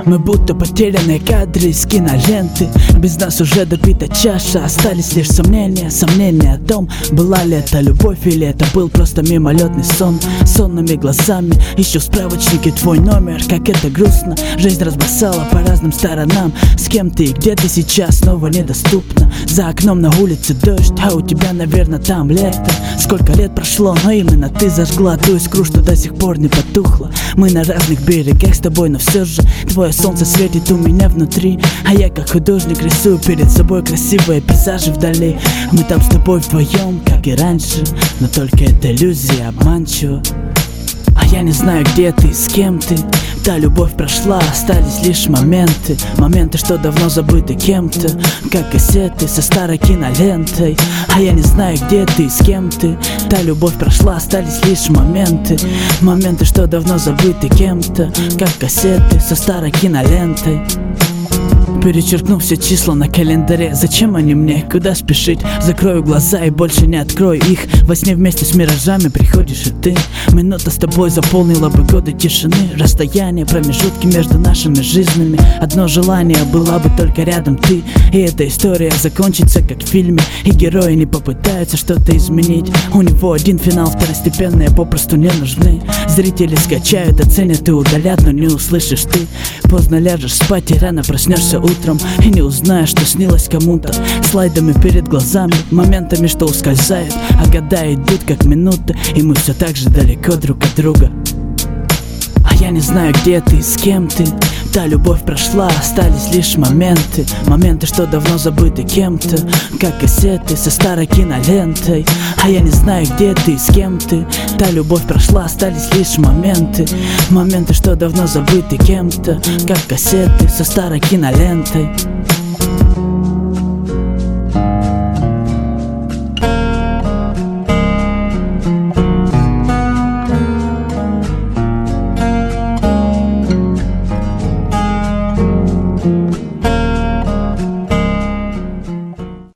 Мы будто потерянные кадры из киноленты. Без нас уже допита чаша, остались лишь сомнения. Сомнения о том, была ли это любовь или это был просто мимолетный сон. Сонными глазами ищу в справочнике твой номер. Как это грустно, жизнь разбросала по разным сторонам. С кем ты и где ты сейчас снова недоступна. За окном на улице дождь, а у тебя, наверное, там лето. Сколько лет прошло, но именно ты зажгла ту искру, что до сих пор не потухла. Мы на разных берегах с тобой, но все же твое солнце светит у меня внутри. А я как художник рисую перед собой красивые пейзажи вдали. Мы там с тобой вдвоем, как и раньше, но только это иллюзия обманчива. А я не знаю, где ты, с кем ты. Та любовь прошла, остались лишь моменты. Моменты, что давно забыты кем-то, как кассеты со старой кинолентой. А я не знаю, где ты, с кем ты. Та любовь прошла, остались лишь моменты. Моменты, что давно забыты кем-то, как кассеты со старой кинолентой. Перечеркну все числа на календаре. Зачем они мне? Куда спешить? Закрою глаза и больше не открою их. Во сне вместе с миражами приходишь и ты. Минута с тобой заполнила бы годы тишины. Расстояние, промежутки между нашими жизнями. Одно желание, была бы только рядом ты. И эта история закончится как в фильме. И герои не попытаются что-то изменить. У него один финал, второстепенные попросту не нужны. Зрители скачают, оценят и удалят, но не услышишь ты. Поздно ляжешь спать и рано проснешься утром и не узнаешь, что снилось кому-то. Слайдами перед глазами, моментами, что ускользают. А года идут как минуты, и мы все так же далеко друг от друга. А я не знаю, где ты, с кем ты. Та любовь прошла, остались лишь моменты. Моменты, что давно забыты кем-то, как кассеты со старой кинолентой. А я не знаю, где ты, с кем ты. Та любовь прошла, остались лишь моменты. Моменты, что давно забыты кем-то, как кассеты со старой кинолентой.